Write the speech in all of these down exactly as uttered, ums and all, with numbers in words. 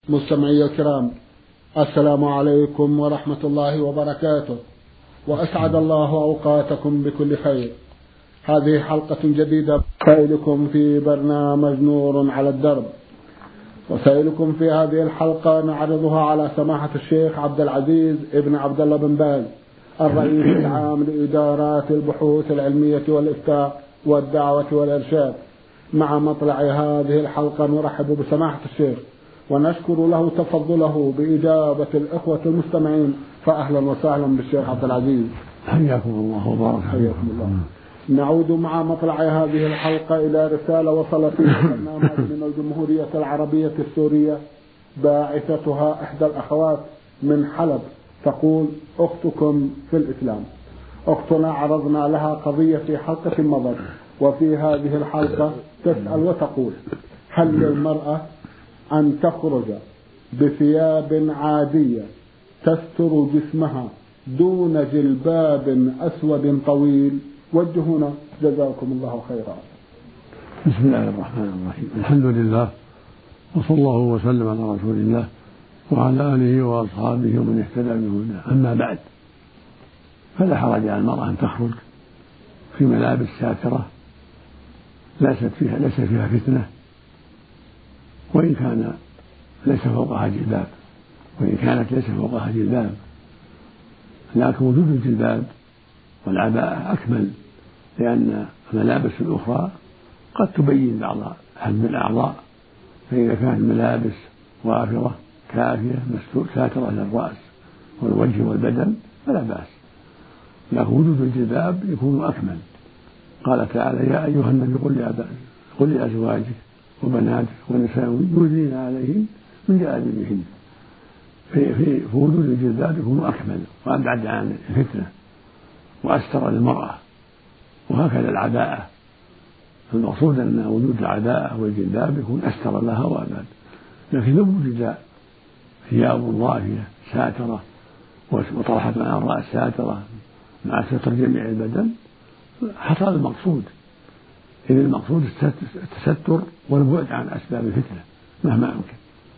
مستمعي الكرام، السلام عليكم ورحمة الله وبركاته، وأسعد الله أوقاتكم بكل خير. هذه حلقة جديدة سائلكم في برنامج نور على الدرب، وسائلكم في هذه الحلقة نعرضها على سماحة الشيخ عبد العزيز ابن عبد الله بن باز، الرئيس العام لإدارات البحوث العلمية والإفتاء والدعوة والإرشاد. مع مطلع هذه الحلقة نرحب بسماحة الشيخ ونشكر له تفضله بإجابة الإخوة المستمعين، فأهلا وسهلا بالشيخ عبد العزيز. حياكم الله وبارك حياكم الله. نعود مع مطلع هذه الحلقة إلى رسالة وصلت في برنامج من الجمهورية العربية السورية، باعثتها إحدى الأخوات من حلب، تقول: أختكم في الإسلام. أختنا عرضنا لها قضية في حلقة مضت، وفي هذه الحلقة تسأل وتقول: هل للمرأة أن تخرج بثياب عادية تستر جسمها دون جلباب أسود طويل؟ وجهونا جزاكم الله خيرا. بسم الله الرحمن الرحيم، الحمد لله وصلى الله وسلم على رسول الله وعلى آله وأصحابه ومن اهتدى بهداه. أما بعد، فلا حرج على المرأة أن تخرج في ملابس ساترة ليست فيها ليس فيها فتنة، وإن كان ليس فوقها جلباب وإن كانت ليس فوقها جلباب، لكن وجود الجلباب والعباءة أكمل، لأن الملابس الأخرى قد تبين بعض حجم الأعضاء، فإذا كانت الملابس وافرة كافية ساترة للرأس والوجه والبدن فلا بأس، لكن وجود الجلباب يكون أكمل. قال تعالى: يا أيها النبي قل لأزواجك وبناتك ونساء يدنين عليهن من جلابيبهن. في في وجود الجلباب يكون أكمل وأبعد عن الفتنة وأستر للمرأة، وهكذا العباءة. المقصود أن وجود العباءة والجلباب يكون أستر لها وأبعد. لكن لو وجد ثياب ضافية ساترة وطرحت مع الرأس ساترة مع ستر جميع البدن حصل المقصود. إذ المقصود التستر والبعد عن أسباب الفتنة مهما أمكن.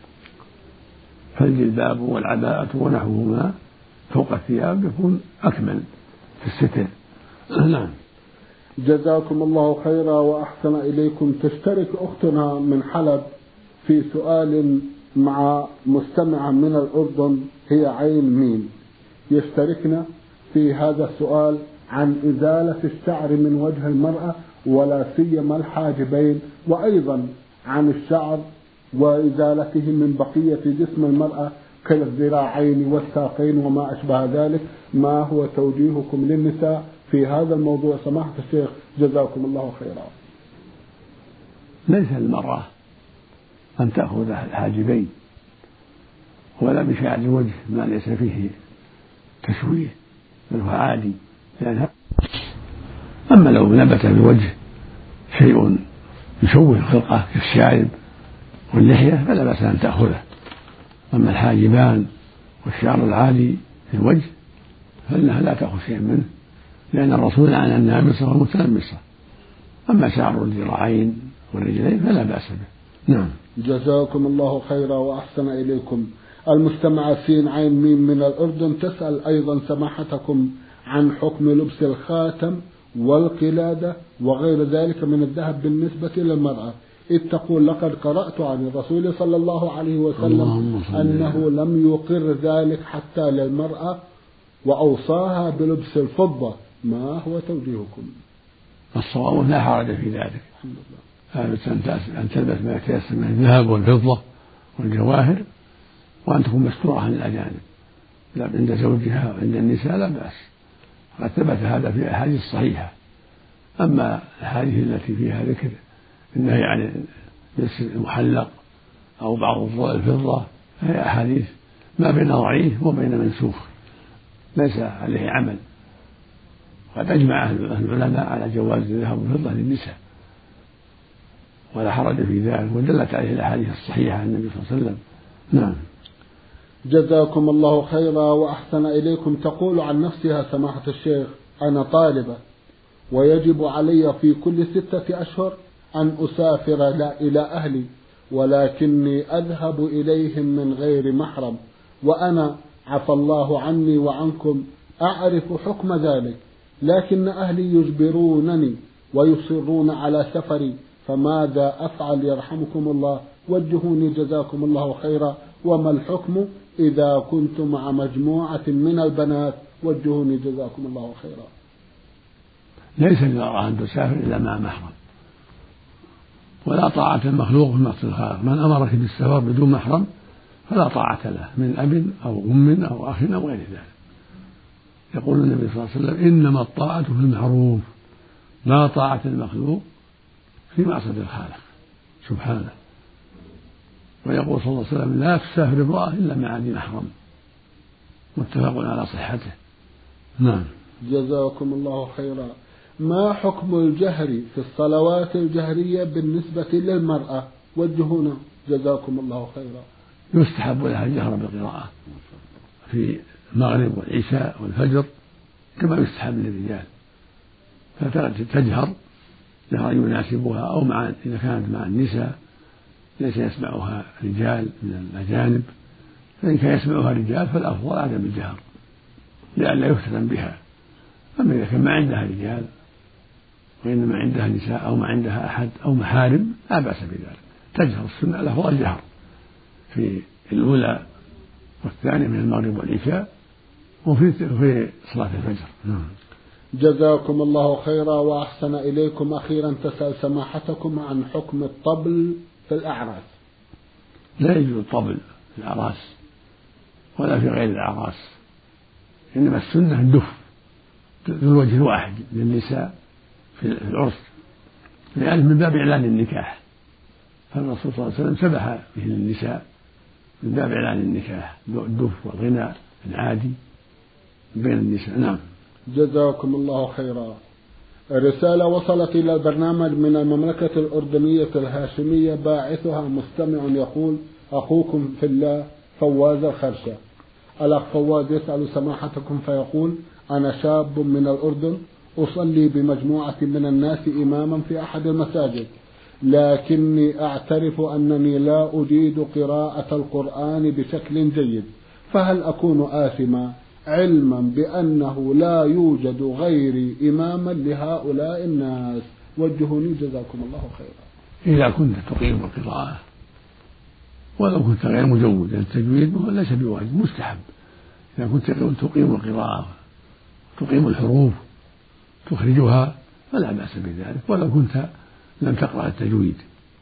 فالجلباب والعباءة ونحوهما فوق الثياب يكون أكمل في الستر. نعم. جزاكم الله خيرا وأحسن إليكم. تشترك أختنا من حلب في سؤال مع مستمعة من الأردن هي عين ميم، يشتركنا في هذا السؤال عن إزالة الشعر من وجه المرأة ولا سيما الحاجبين، وأيضا عن الشعر وإزالته من بقية جسم المرأة كالذراعين والساقين وما أشبه ذلك. ما هو توجيهكم للنساء في هذا الموضوع سماحة الشيخ؟ جزاكم الله خيرا. ليس للمرأة أن تأخذ الحاجبين ولا بشعر الوجه ما ليس فيه تشويه، بل هو عادي لأنها. أما لو نبت في الوجه شيء يشوه الخلقة كالشارب واللحية فلا بأس أن تأخذه. أما الحاجبان والشعر العالي في الوجه فإنها لا تأخذ شيئا منه، لأن الرسول عن النامصة والمتنمصة. أما شعر الذراعين والرجلين فلا بأس به. نعم. جزاكم الله خيرا وأحسن إليكم. المستمعة سين عين ميم من الأردن تسأل أيضا سماحتكم عن حكم لبس الخاتم والقلادة وغير ذلك من الذهب بالنسبة للمرأة، إذ تقول: لقد قرأت عن الرسول صلى الله عليه وسلم أنه لم يقر ذلك حتى للمرأة وأوصاها بلبس الفضة. ما هو توجيهكم؟ الصواب لا حرج في ذلك، أن تلبس ما يتيسر من الذهب والفضة والجواهر، وأن تكون مستورة عن الأجانب عند زوجها وعند النساء لا بأس، قد ثبت هذا في الأحاديث الصحيحة. أما الأحاديث التي فيها ذكر النهي عن لبس المحلق أو بعض الفضة فهي أحاديث ما بين ضعيف وبين منسوخ ليس عليه عمل. قد أجمع أهل العلماء على جواز الذهب والفضة للنساء ولا حرج في ذلك، ودلت عليه الأحاديث الصحيحة عن النبي صلى الله عليه وسلم. نعم. جزاكم الله خيرا وأحسن إليكم. تقول عن نفسها سماحة الشيخ: أنا طالبة ويجب علي في كل ستة أشهر أن أسافر إلى أهلي، ولكني أذهب إليهم من غير محرم، وأنا عفى الله عني وعنكم أعرف حكم ذلك، لكن أهلي يجبرونني ويصرون على سفري، فماذا أفعل يرحمكم الله؟ وجهوني جزاكم الله خيرا. وما الحكم إذا كنت مع مجموعة من البنات؟ وجهوني جزاكم الله خيرا. ليس للمرأة أن تسافر إلا مع محرم، ولا طاعة المخلوق في معصية الخالق. من أمرك بالسفر بدون محرم فلا طاعة له من أب أو أم أو أخ أو غير ذلك. يقول النبي صلى الله عليه وسلم: إنما الطاعة في المعروف، لا طاعة المخلوق في معصية الخالق سبحانه. ويقول صلى الله عليه وسلم: لا تسافر امرأة إلا مع ذي محرم، متفق على صحته. نعم. جزاكم الله خيرا. ما حكم الجهر في الصلوات الجهرية بالنسبة للمرأة؟ وجهونا جزاكم الله خيرا. يستحب لها الجهر بالقراءة في المغرب والعشاء والفجر كما يستحب للرجال، فتجهر جهرا يناسبها، أو مع إذا كانت مع النساء ليس يسمعها رجال من الأجانب، فإن كان يسمعها رجال فالأفضل عدم الجهر لئلا يفتن بها. أما إذا كان ما عندها رجال وإنما عندها نساء أو ما عندها أحد أو محارم لا بأس بذلك، تجهر. السنة الأفضل الجهر في الأولى والثانية من المغرب والعشاء وفي في صلاة الفجر. نعم. جزاكم الله خيرا وأحسن إليكم. أخيرا تسأل سماحتكم عن حكم الطبل في الأعراس. لا يجوز الطبل في الأعراس ولا في غير الأعراس، إنما السنة الدف ذو الوجه الواحد للنساء في العرس، لأنه من باب إعلان النكاح، فالرسول صلى الله عليه وسلم سبح به للنساء من باب إعلان النكاح، الدف والغناء العادي بين النساء. نعم. جزاكم الله خيرا. رسالة وصلت إلى البرنامج من المملكة الأردنية الهاشمية، باعثها مستمع يقول: أخوكم في الله فواز الخرشة. الأخ فواز يسأل سماحتكم فيقول: أنا شاب من الأردن أصلي بمجموعة من الناس إماما في أحد المساجد، لكني أعترف أنني لا أجيد قراءة القرآن بشكل جيد، فهل أكون آثما علما بأنه لا يوجد غيري إماما لهؤلاء الناس؟ وجهوني جزاكم الله خيرا. إذا كنت تقيم القراءة ولو كنت غير مجود، التجويد ليس بواجب، مستحب. إذا كنت تقيم القراءة تقيم الحروف تخرجها فلا بأس بذلك، ولو كنت لم تقرأ التجويد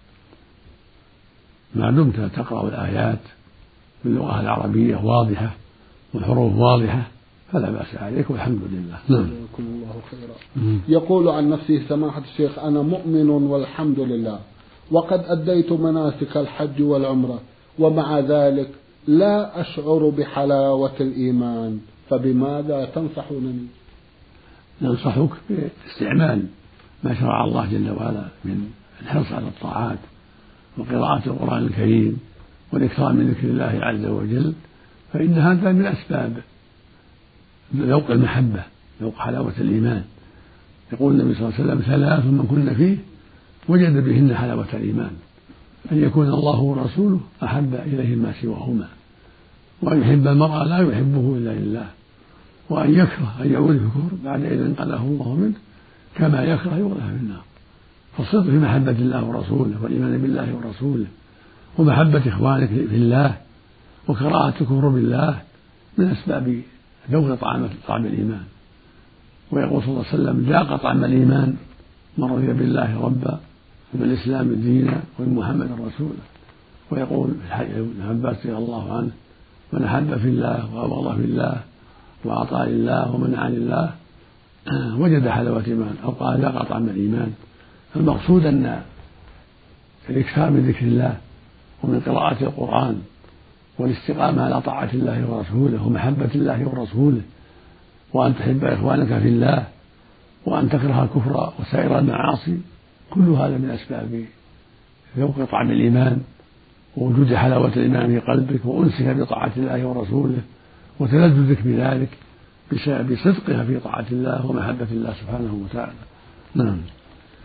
ما دمت تقرأ الآيات باللغة العربية واضحة والحروف واضحة فلا بأس عليك، والحمد لله. نعم. جزاكم الله خيرا. يقول عن نفسه سماحة الشيخ: أنا مؤمن والحمد لله، وقد أديت مناسك الحج والعمرة، ومع ذلك لا أشعر بحلاوة الإيمان، فبماذا تنصحونني؟ ننصحك باستعمال ما شرع الله جل وعلا من الحرص على الطاعات وقراءة القرآن الكريم والإكثار من ذكر الله عز وجل، فإن هذا من أسباب ذوق المحبة، ذوق حلاوة الإيمان. يقول النبي صلى الله عليه وسلم: ثلاث من كن فيه وجد بهن حلاوة الإيمان: أن يكون الله ورسوله أحب إليه ما سواهما، وأن يحب المرء لا يحبه إلا لله، وأن يكره أن يعود في الكفر بعد إذ انقذه الله منه، كما يكره يغرق في النار. فالصدق في محبة الله ورسوله والإيمان بالله ورسوله ومحبة إخوانك في الله وكراهة الكفر بالله من أسباب ذوق طعام طعم الإيمان. ويقول صلى الله عليه وسلم: ذاق طعم الإيمان من رضي بالله ربا وبالإسلام دينا وبمحمد رسولا. ويقول في الحديث ابن عباس رضي الله عنه: من أحب في الله وأبغض في الله وأعطى لله ومنع لله وجد حلاوة الإيمان، أو قال ذاق طعم الإيمان. فالمقصود أن الإكثار من ذكر الله ومن قراءة القرآن والاستقامة على طاعة الله ورسوله ومحبة الله ورسوله، وأن تحب إخوانك في الله، وأن تكره الكفر وسائر المعاصي، كل هذا من أسباب ذوق طعم الإيمان ووجود حلاوة الإيمان في قلبك وأنسك بطاعة الله ورسوله وتلذذك بذلك بسبب صدقها في طاعة الله ومحبة الله سبحانه وتعالى. نعم.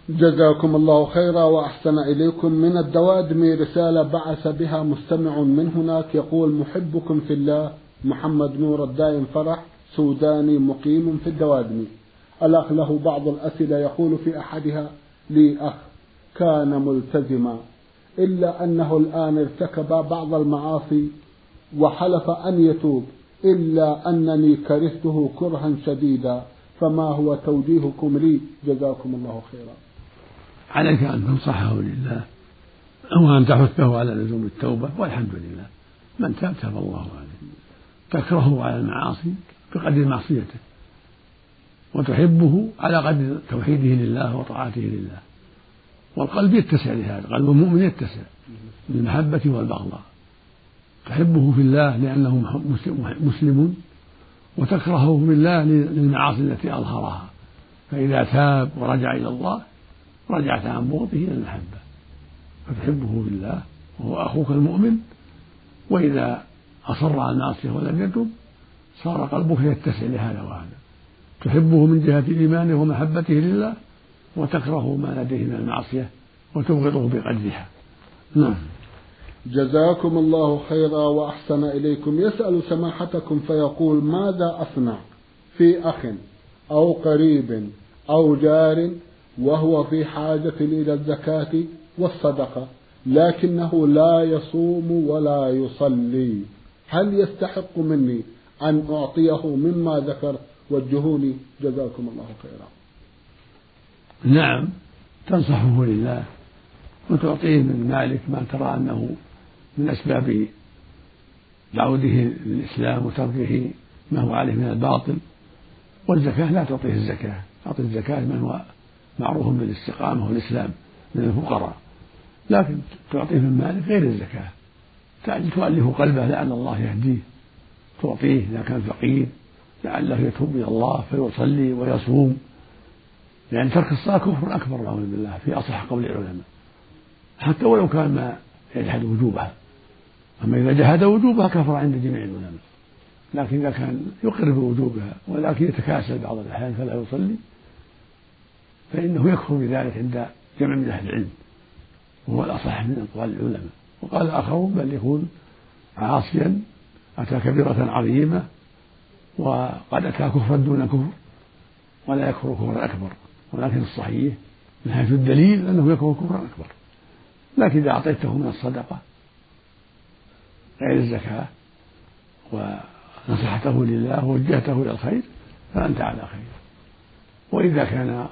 جزاكم الله خيرا وأحسن إليكم. من الدوادم رسالة بعث بها مستمع من هناك يقول: محبكم في الله، محمد نور الدائم فرح، سوداني مقيم في الدوادم. الأخ له بعض الأسئلة، يقول في أحدها: لي أخ كان ملتزما إلا أنه الآن ارتكب بعض المعاصي وحلف أن يتوب، إلا أنني كرهته كرها شديدا، فما هو توجيهكم لي؟ جزاكم الله خيرا. عليك أن تنصحه لله وأن تحثه على لزوم التوبة، والحمد لله من تاب تاب الله عليه. تكرهه على المعاصي بقدر معصيته، وتحبه على قدر توحيده لله وطاعته لله. والقلب يتسع لهذا، قلب المؤمن يتسع بالمحبة والبغضاء. تحبه في الله لأنه مسلم، وتكرهه في الله للمعاصي التي أظهرها، فإذا تاب ورجع إلى الله رجعت عن بغضه إلى المحبة. فتحبه في الله وهو أخوك المؤمن، وإذا أصر على المعصية ولم يتب صار قلبك يتسع لهذا وهذا. تحبه من جهة إيمانه ومحبته لله، وتكره ما لديه من المعصية وتبغضه بقدرها. نعم. جزاكم الله خيرا وأحسن إليكم. يسأل سماحتكم فيقول: ماذا أصنع في أخ أو قريب أو جار وهو في حاجة إلى الزكاة والصدقة، لكنه لا يصوم ولا يصلي، هل يستحق مني أن أعطيه مما ذكر؟ وجهوني جزاكم الله خيرا. نعم، تنصحه لله وتعطيه من مالك ما ترى أنه من أسباب دعوته للإسلام وتركه ما هو عليه من الباطل. والزكاة لا تعطيه الزكاة، تعطي الزكاة من هو معروف بالاستقامة والإسلام من الفقراء، لكن تعطيه من مالك غير الزكاة، تؤلف قلبه لعل الله يهديه، تعطيه إذا كان فقير لعله يتوب إلى الله فيصلي ويصوم، لأن ترك الصلاة كفر أكبر نعوذ بالله في أصح قول العلماء، حتى ولو كان ما يجحد وجوبها. أما إذا جحد وجوبها كفر عند جميع العلماء، لكن إذا كان يقر بوجوبها ولكن يتكاسل بعض الأحيان فلا يصلي فإنه يكفر بذلك عند جمع من أهل العلم، وهو الأصح من أقوال العلماء. وقال آخرون بل يكون عاصيا أتى كبيرة عظيمة وقد أتى كفرا دون كفر ولا يكفر كفرا أكبر، ولكن الصحيح من حيث الدليل أنه يكفر كفرا أكبر. لكن إذا أعطيته من الصدقة غير الزكاة ونصحته لله ووجهته إلى الخير فأنت على خير. وإذا كان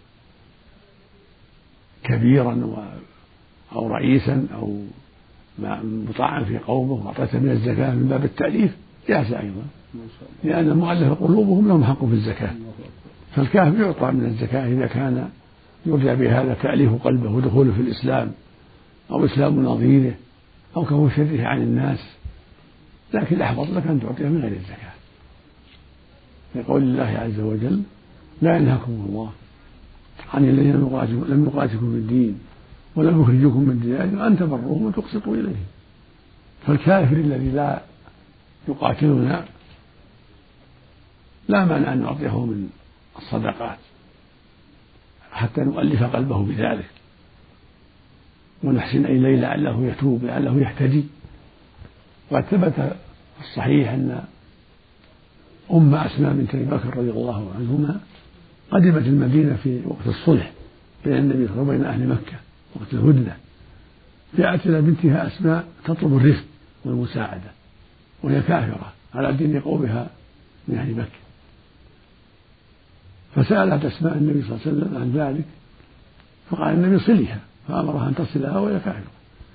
كبيرا أو رئيسا أو مطاعا في قومه وأعطيته من الزكاة من باب التأليف جاز أيضا، لأن المؤلف قلوبهم لهم حق في الزكاة، فالكافر يعطى من الزكاة إذا كان يرجى بهذا تأليف قلبه ودخوله في الإسلام أو إسلام نظيره أو كف شره عن الناس، لكن الأحوط لك أن تعطيه من غير الزكاة، لقول الله عز وجل: لا ينهاكم الله عن الذين لم يقاتلكم في الدين ولم يخرجوكم من دياركم أن تبروهم وتقسطوا إليهم. فالكافر الذي لا يقاتلنا لا مانع أن نعطيه من الصدقات حتى نؤلف قلبه بذلك ونحسن إليه لعله يتوب لعله يهتدي. وقد ثبت الصحيح أن أم أسماء بنت أبي بكر رضي الله عنهما قدمت المدينة في وقت الصلح بين النبي صلى الله عليه وسلم وبين أهل مكة وقت الهدنة، جاءت إلى بنتها أسماء تطلب الرفق والمساعدة وهي كافرة على دين قومها من أهل مكة، فسألت أسماء النبي صلى الله عليه وسلم عن ذلك فقال النبي صلها، فأمرها أن تصلها وهي كافرة،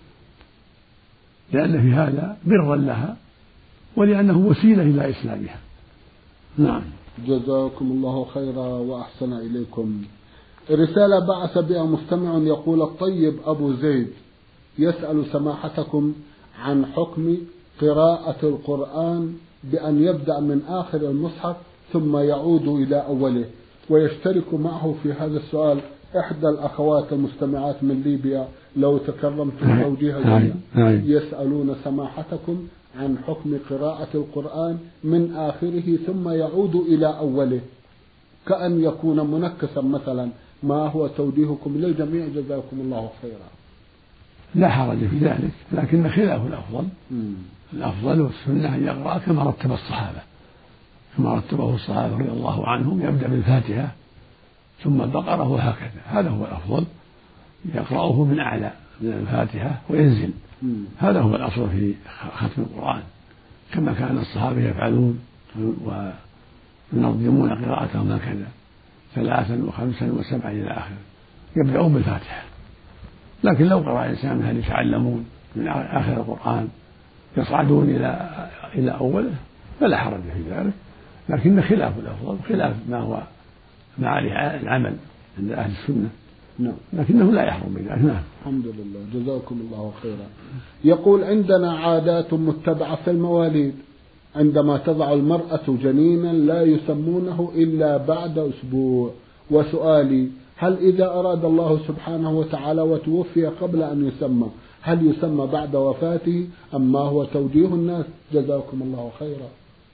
لأن في هذا برا لها ولأنه وسيلة إلى إسلامها. نعم. جزاكم الله خيرا وأحسن إليكم. رسالة بعث بها مستمع يقول: الطيب أبو زيد يسأل سماحتكم عن حكم قراءة القرآن بأن يبدأ من آخر المصحف ثم يعود إلى أوله، ويشترك معه في هذا السؤال إحدى الأخوات المستمعات من ليبيا، لو تكرمتم توجيه الجميع. يسألون سماحتكم عن حكم قراءة القرآن من آخره ثم يعود إلى أوله، كأن يكون منكسا مثلا ما هو توجيهكم للجميع جزاكم الله خيرا؟ لا حرج في ذلك، لكن خلافه الأفضل. مم. الأفضل والسنة أن يقرأ كما رتب الصحابة، كما رتبه الصحابة رضي الله عنهم، يبدأ بالفاتحة ثم البقرة وهكذا، هذا هو الأفضل، يقرأه من أعلى من الفاتحة وينزل. مم. هذا هو الأصل في ختم القرآن، كما كان الصحابة يفعلون وينظمون قراءتهم هكذا ثلاثا وخمسا وسبعا إلى آخره، يبدأون بالفاتحة. لكن لو قرأ إنسان هل يتعلمون من آخر القرآن يصعدون إلى إلى أوله فلا حرج في ذلك، لكن خلاف الأفضل، خلاف ما هو مع العمل عند أهل السنة. نعم. لكنه لا يحرم بذلك. نعم. الحمد لله، جزاكم الله خيرا. يقول: عندنا عادات متبعة في المواليد، عندما تضع المرأة جنينا لا يسمونه إلا بعد أسبوع، وسؤالي: هل إذا أراد الله سبحانه وتعالى وتوفي قبل أن يسمى هل يسمى بعد وفاته أم ما هو توجيه الناس؟ جزاكم الله خيرا.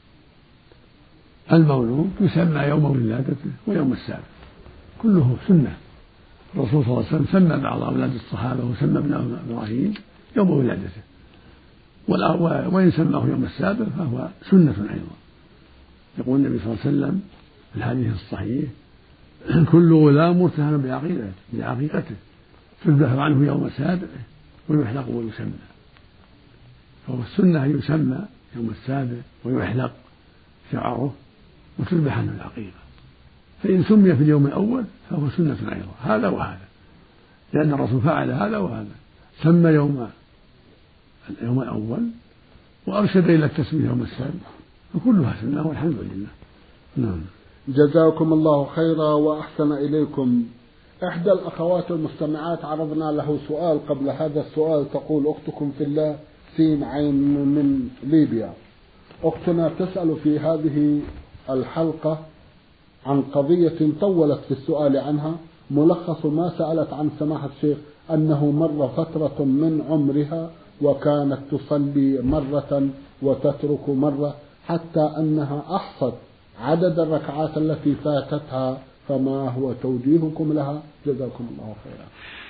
المولود يسمى يوم ولادته ويوم السابع، كله سنة. الرسول صلى الله عليه وسلم سمى بعض أولاد الصحابة وسمى ابنه إبراهيم يوم ولادته، وإن سماه يوم السابع فهو سنة أيضا. يقول النبي صلى الله عليه وسلم في الحديث الصحيح: كل غلام مرتهن بعقيقته بعقيقته تذبح عنه يوم سابعه ويحلق ويسمى. فهو السنة أن يسمى يوم السابع ويحلق شعره وتذبح عنه العقيقة، فإن سمي في اليوم الأول فهو سنة أيضا، هذا وهذا، لأن الرسول فعل هذا وهذا، سمى يوم اليوم الأول وأرشد إلى التسمية يوم السابع، فكلها سنة والحمد لله. نعم. جزاكم الله خيرا وأحسن إليكم. إحدى الأخوات المستمعات عرضنا له سؤال قبل هذا السؤال، تقول أختكم في الله سين عين من ليبيا: أختنا تسأل في هذه الحلقة عن قضية طولت في السؤال عنها، ملخص ما سألت عن سماحة الشيخ أنه مر فترة من عمرها وكانت تصلي مرة وتترك مرة، حتى أنها أحصت عدد الركعات التي فاتتها، فما هو توجيهكم لها؟ جزاكم الله خيرا.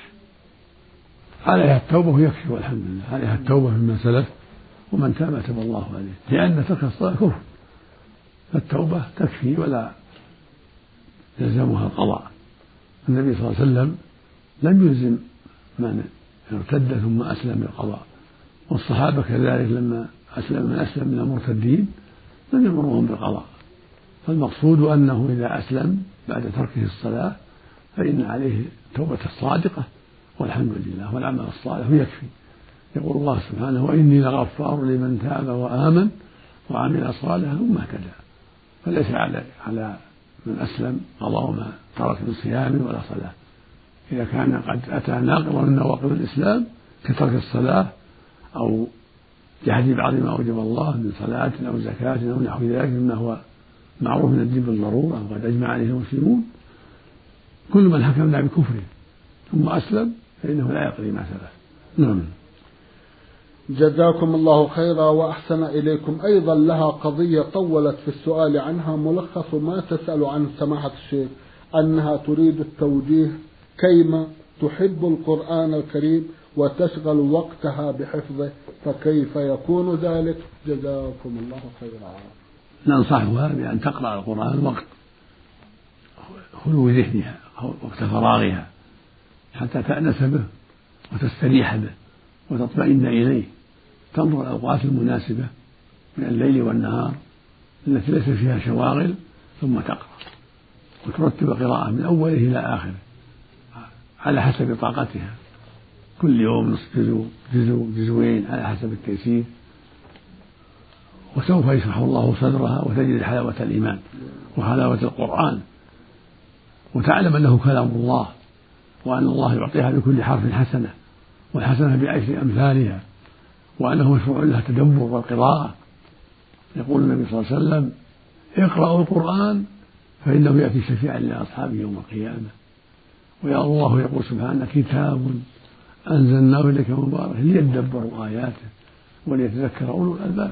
عليها التوبة يكفي والحمد لله، عليها التوبة مما سلف، ومن تاب تاب الله عليه، لأن ترك الصلاة كفر، فالتوبة تكفي ولا يلزمها القضاء. النبي صلى الله عليه وسلم لم يلزم من ارتد ثم أسلم بالقضاء، والصحابة كذلك لما أسلم من أسلم من المرتدين لم يأمرهم بالقضاء. فالمقصود أنه إذا أسلم بعد تركه الصلاة فإن عليه التوبة الصادقة والحمد لله، والعمل الصالح يكفي. يقول الله سبحانه: وإني لغفار لمن تاب وآمن وعمل صالحا ثم اهتدى. فليس على على من أسلم قضاء ما ترك من صيام ولا صلاة، إذا كان قد أتى ناقضا من نواقض الإسلام كترك الصلاة أو جحد بعض ما أوجب الله من صلاة أو زكاة أو نحو ذلك مما هو معروف من الدين بالضرورة وقد أجمع عليه المسلمون. كل من حكمنا بكفره ثم أسلم فإنه لا يقضي ما سلف. نعم. جزاكم الله خيرا وأحسن إليكم. أيضا لها قضية طولت في السؤال عنها، ملخص ما تسأل عن سماحة الشيخ أنها تريد التوجيه كيما تحب القرآن الكريم وتشغل وقتها بحفظه، فكيف يكون ذلك؟ جزاكم الله خيرا. ننصحها بأن تقرأ القرآن وقت خلو ذهنها أو وقت فراغها حتى تأنس به وتستريح به وتطمئن إليه، تنظر الأوقات المناسبة من الليل والنهار التي ليس فيها شواغل ثم تقرأ، وترتب قراءة من أوله إلى آخره على حسب طاقتها، كل يوم نصف جزء جزء جزوين على حسب التيسير، وسوف يشرح الله صدرها وتجد حلاوة الإيمان وحلاوة القرآن، وتعلم أنه كلام الله وأن الله يعطيها بكل حرف حسنة والحسنة بعشر أمثالها، وأنه مشروع لها التدبر والقراءة. يقول النبي صلى الله عليه وسلم: اقرأوا القرآن فإنه يأتي شفيعا لأصحابه يوم القيامة. ويا الله يقول سبحانه: كتاب أنزلناه إليك مبارك ليدبروا آياته وليتذكر أولو الألباب.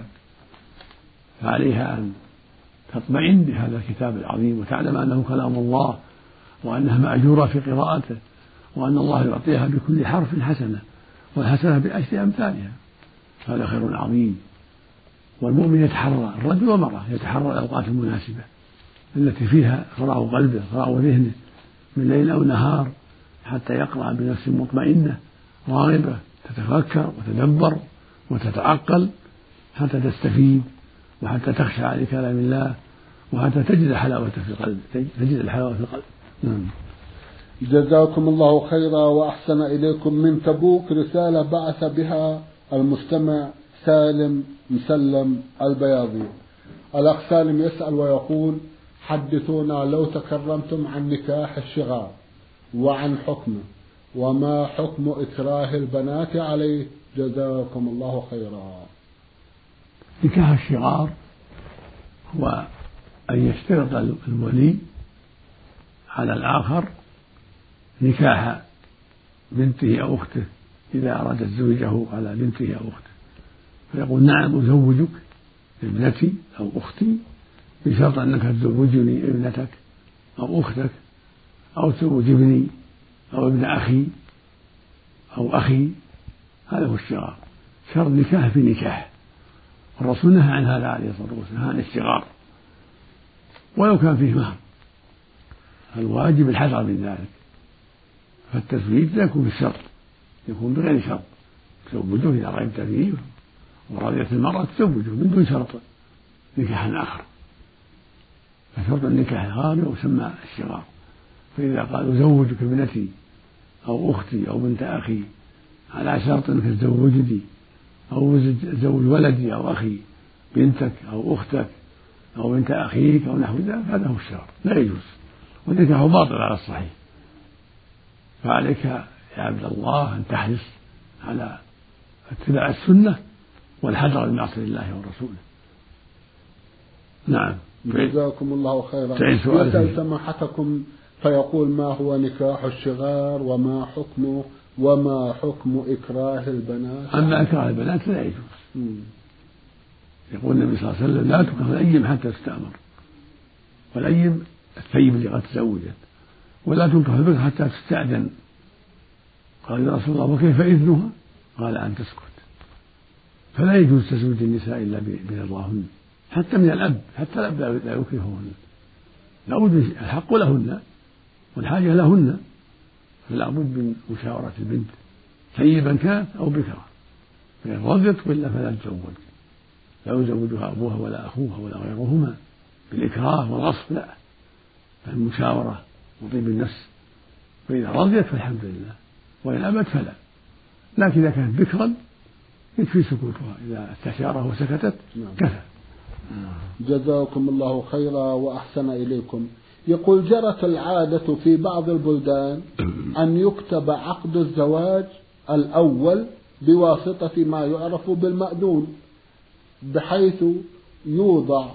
فعليها أن تطمئن بهذا الكتاب العظيم وتعلم أنه كلام الله وأنها مأجورة في قراءته، وأن الله يعطيها بكل حرف حسنة، والحسنة بعشر أمثالها. هذا خير عظيم. والمؤمن يتحرى، الرجل والمرأة يتحرى الأوقات المناسبة التي فيها فراغ قلبه فراغ ذهنه من ليل أو نهار، حتى يقرأ بنفس مطمئنة راغبة تتفكر وتدبر وتتعقل، حتى تستفيد وحتى تخشع لكلام الله، وحتى تجد حلاوة في القلب تجد الحلاوة في القلب. نعم. جزاكم الله خيرا وأحسن إليكم. من تبوك رسالة بعث بها المستمع سالم مسلم البياضي. الأخ سالم يسأل ويقول: حدثونا لو تكرمتم عن نكاح الشغار وعن حكمه، وما حكم إكراه البنات عليه، جزاكم الله خيرا. نكاح الشغار هو أن يشترط الولي على الآخر نكاح بنته أو أخته إذا أراد زوجه على بنته أو أخته، فيقول: نعم أزوجك ابنتي أو أختي بشرط أنك تزوجني ابنتك أو أختك، أو تزوج ابني أو ابن أخي أو أخي. هذا هو الشغار، شرط نكاح في نكاح. الرسول نهى عن هذا عليه الصلاة والسلام، نهى عن الشغار ولو كان فيه مهر. الواجب الحذر من ذلك. فالتزويج لا يكون بالشرط، يكون بغير شرط، تزوجه إذا رغبت فيه ورضيت المرأة تزوجه من دون شرط نكاح آخر. فشرط النكاح الغالي وسمى الشغار. فإذا قال: أزوجك ابنتي أو أختي أو بنت أخي على شرط أنك تزوجني، أو زوج ولدي أو أخي بنتك أو أختك أو بنت أخيك أو نحو ذلك، هذا هو الشغار، لا يجوز، والنكاح باطل على الصحيح. فعليك يا عبد الله أن تحرص على اتباع السنة والحذر من معصية الله ورسوله. نعم. جزاكم الله خيرا. يسأل سماحتكم فيقول: ما هو نكاح الشغار وما حكمه وما حكم إكراه البنات؟ أما إكراه البنات لا يجوز. مم. يقول النبي صلى الله عليه وسلم: لا تكره الأيم حتى تستأمر. والأيم الثيب اللي قد تزوجت. ولا تنكح البكر حتى تستأذن. قال: يا رسول الله وكيف إذنها؟ قال: أن تسكت. فلا يجوز تزويج النساء إلا برضاهن، حتى من الأب، حتى الأب لا يكرههن، لابد الحق لهن والحاجة لهن، فلا بد من مشاورة البنت ثيبا كانت أو بكرا، فإن رضيت وإلا فلا تزوج. لا يزوجها أبوها ولا أخوها ولا غيرهما بالإكراه والغصب، لا، فالمشاورة وطيب النفس، فإذا رضيت فالحمد لله، وإن أبت فلا. لكن إذا كانت بكرا يكفي سكوتها، إذا استشاره وسكتت كفى. جزاكم الله خيرا وأحسن إليكم. يقول: جرت العادة في بعض البلدان أن يكتب عقد الزواج الأول بواسطة ما يعرف بالمأذون، بحيث يوضع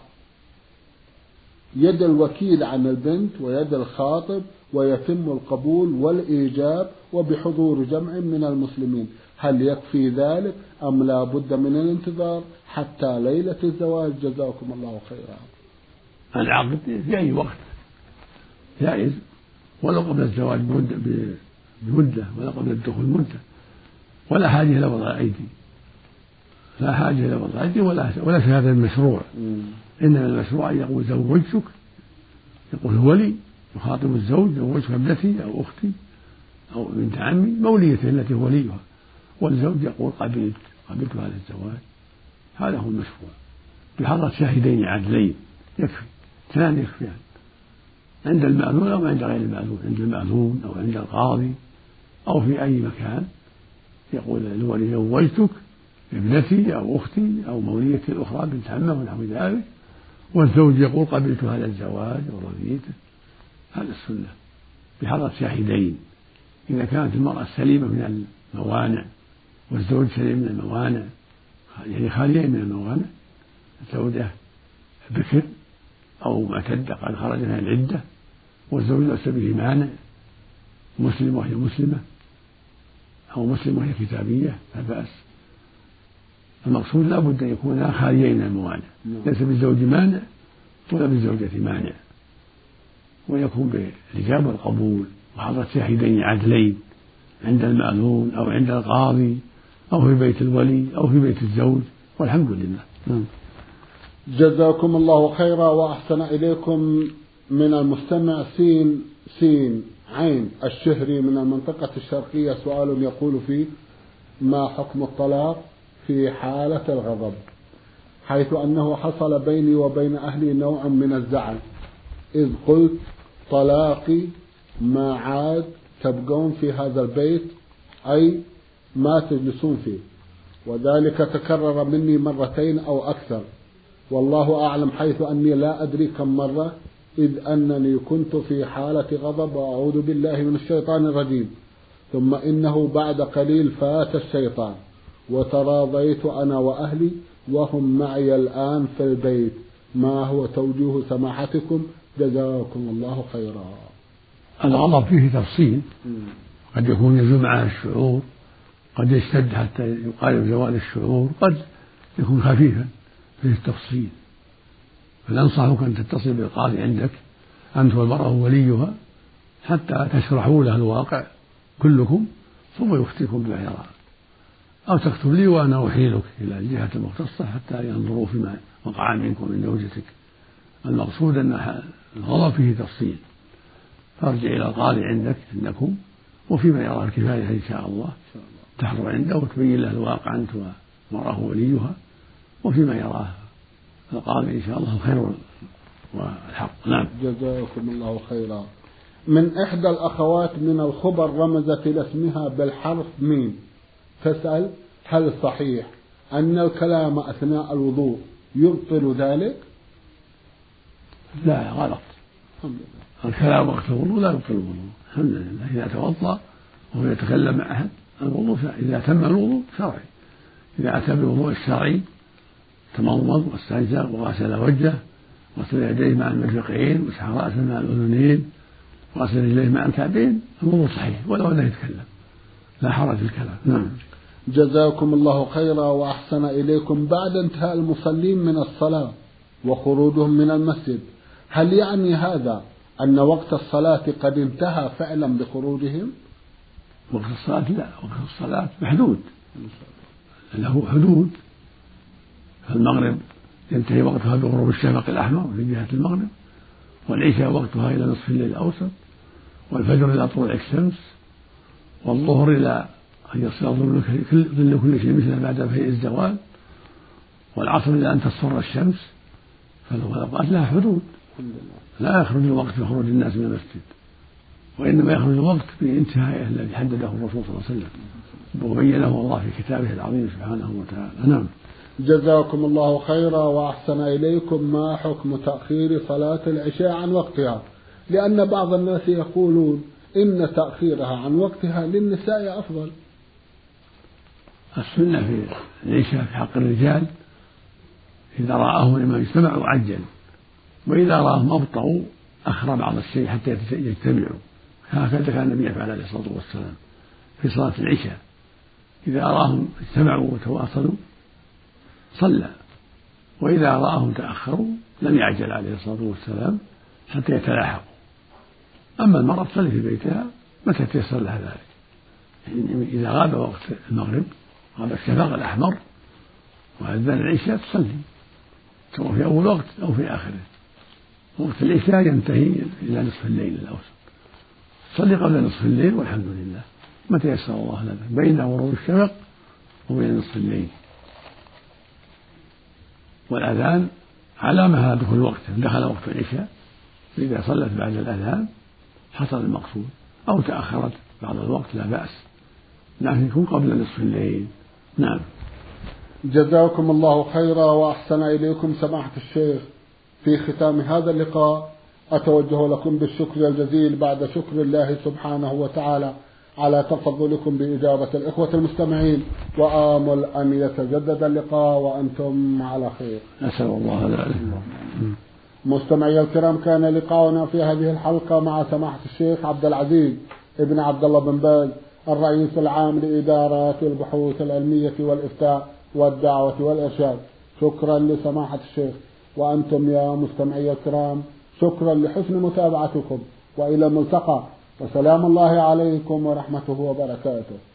يد الوكيل عن البنت ويد الخاطب، ويتم القبول والإيجاب وبحضور جمع من المسلمين. هل يكفي ذلك أم لا بد من الانتظار حتى ليلة الزواج؟ جزاكم الله خيرا. العقد في أي وقت جائز، ولو قبل الزواج بمدة، ولا قبل الدخول مدة، ولا حاجة إلى وضع الأيدي، لا حاجة إلى وضع الأيدي ولا ولا في هذا المشروع. إنما المشروع أن يقول: زوجتك، يقول الولي يخاطب الزوج: زوجتك ابنتي أو أختي أو بنت عمي موليته التي هو وليها، والزوج يقول: قبلت قبلت هذا الزواج. هذا هو المشروع، بحضرة شاهدين عدلين يكفي، اثنان يكفيان، عند المأذون أو عند غير المأذون، عند المأذون أو عند القاضي أو في أي مكان. يقول الولي: زوجتك ابنتي أو أختي أو موليتي الأخرى بنت عمه ونحو ذلك، والزوج يقول: قبلت هذا الزواج ورضيته. هذا السنة بحضرة شاهدين. إذا كانت المرأة سليمة من الموانع والزوج سليم من الموانع، يعني خاليين من الموانع، الزوجة بكر أو معتدة قد خرج من العدة، والزوج ليس به مانع، مسلم وهي مسلمة أو مسلم وهي كتابية، لا بأس. المقصود لا بد أن يكونا خاليين من الموانع، ليس بالزوج مانع ولا بالزوجة مانع. ويكون بالإجابة والقبول وحضرة شاهدين عدلين عند المأذون أو عند القاضي أو في بيت الولي أو في بيت الزوج، والحمد لله. جزاكم الله خيرا وأحسن إليكم. من المستمع سين سين عين الشهري من المنطقة الشرقية سؤال يقول فيه: ما حكم الطلاق في حالة الغضب، حيث أنه حصل بيني وبين أهلي نوع من الزعل، إذ قلت طلاقي ما عاد تبقون في هذا البيت، أي ما تجلسون فيه، وذلك تكرر مني مرتين أو أكثر، والله أعلم، حيث أني لا أدري كم مرة، إذ أنني كنت في حالة غضب وأعوذ بالله من الشيطان الرجيم، ثم إنه بعد قليل فات الشيطان وتراضيت أنا وأهلي وهم معي الآن في البيت. ما هو توجيه سماحتكم؟ جزاكم الله خيرا. الغضب فيه تفصيل، قد يكون يزول معه الشعور، قد يشتد حتى يقارب زوال الشعور، قد يكون خفيفا، فيه التفصيل. فننصحك أن تتصل بالقاضي عندك أنت والمرأة وليها حتى تشرحوا له الواقع كلكم، ثم يفتيكم بما يرى، أو تكتب لي وأنا أحيلك إلى الجهة المختصة حتى ينظروا فيما وقع منكم من زوجتك. المقصود أن الغضب فيه تفصيل، فارجع إلى القاضي عندك عندكم، وفيما يرى الكفاية إن شاء الله تحضر عنده وتبين له الواقع أنت ومرأة وليها، وفيما يراه القاضي إن شاء الله الخير والحق. نعم. جزاكم الله خيرا. من إحدى الأخوات من الخبر رمزت إلى اسمها بالحرف ميم، تسأل: هل صحيح أن الكلام أثناء الوضوء يبطل ذلك؟ لا، غلط. الحمد لله. الكلام وقت الوضوء لا يبطل الوضوء، الحمد لله. إذا توضأ وهو يتكلم مع أحد الوضوء، إذا تم الوضوء شرعي، إذا أتى بالوضوء الشرعي تمضمض واستنشق وغسل وجهه وغسل يديه مع المرفقين ومسح رأسه مع الأذنين وغسل رجليه مع الكعبين، الوضوء صحيح ولو أنه يتكلم، لا حرج في الكلام. نعم. جزاكم الله خيرا وأحسن إليكم. بعد انتهاء المصلين من الصلاة وخروجهم من المسجد، هل يعني هذا أن وقت الصلاة قد انتهى فعلا بخروجهم؟ وقت الصلاة لا، وقت الصلاة محدود، له حدود. فالمغرب ينتهي وقتها بغروب الشفق الأحمر في جهة المغرب، والعشاء وقتها إلى نصف الليل الأوسط، والفجر إلى طلوع الشمس، والظهر إلى أن يصل ظل كل شيء مثل بعد فيء الزوال، والعصر إلى أن تصفر الشمس. فالأوقات لها حدود، لا يخرج الوقت في خروج الناس من المسجد، وإنما يخرج الوقت بانتهائه الذي حدده الرسول صلى الله عليه وسلم وبينه الله في كتابه العظيم سبحانه وتعالى. نعم. جزاكم الله خيرا وأحسن إليكم. ما حكم تأخير صلاة العشاء عن وقتها؟ لأن بعض الناس يقولون إن تأخيرها عن وقتها للنساء أفضل. السنة في العشاء في حق الرجال إذا رآهم الإمام اجتمعوا عجل، وإذا رآهم أبطأوا أخر بعض الشيء حتى يجتمعوا. هكذا كان النبي يفعل عليه الصلاة والسلام في صلاة العشاء، إذا أراهم اجتمعوا وتواصلوا صلى، وإذا رآهم تأخروا لم يعجل عليه الصلاة والسلام حتى يتلاحقوا. أما المرأة تصلي في بيتها متى تيسر لها ذلك، يعني إذا غاب وقت المغرب، غاب الشفق الأحمر وأذن العشاء تصلي، سواء في أول وقت أو في آخره. وقت العشاء ينتهي إلى نصف الليل الأوسط، صلي قبل نصف الليل والحمد لله، متى يسر الله لك بين غروب الشفق وبين نصف الليل. والأذان علامة على دخول الوقت، دخل وقت العشاء، إذا صلت بعد الأذان حصل المقصود، أو تأخرت بعض الوقت لا بأس، لكن يكون قبل نصف الليل. نعم. جزاكم الله خيرا وأحسن إليكم سماحة الشيخ. في ختام هذا اللقاء أتوجه لكم بالشكر الجزيل بعد شكر الله سبحانه وتعالى على تفضلكم بإجابة الإخوة المستمعين، وآمل أن يتجدد اللقاء وأنتم على خير. نسأل الله ذلك. مستمعي الكرام، كان لقاؤنا في هذه الحلقة مع سماحة الشيخ عبد العزيز ابن عبد الله بن باز، الرئيس العام لإدارات البحوث العلمية والإفتاء والدعوة والإرشاد. شكرا لسماحة الشيخ، وأنتم يا مستمعي الكرام شكرا لحسن متابعتكم، وإلى الملتقى، وسلام الله عليكم ورحمته وبركاته.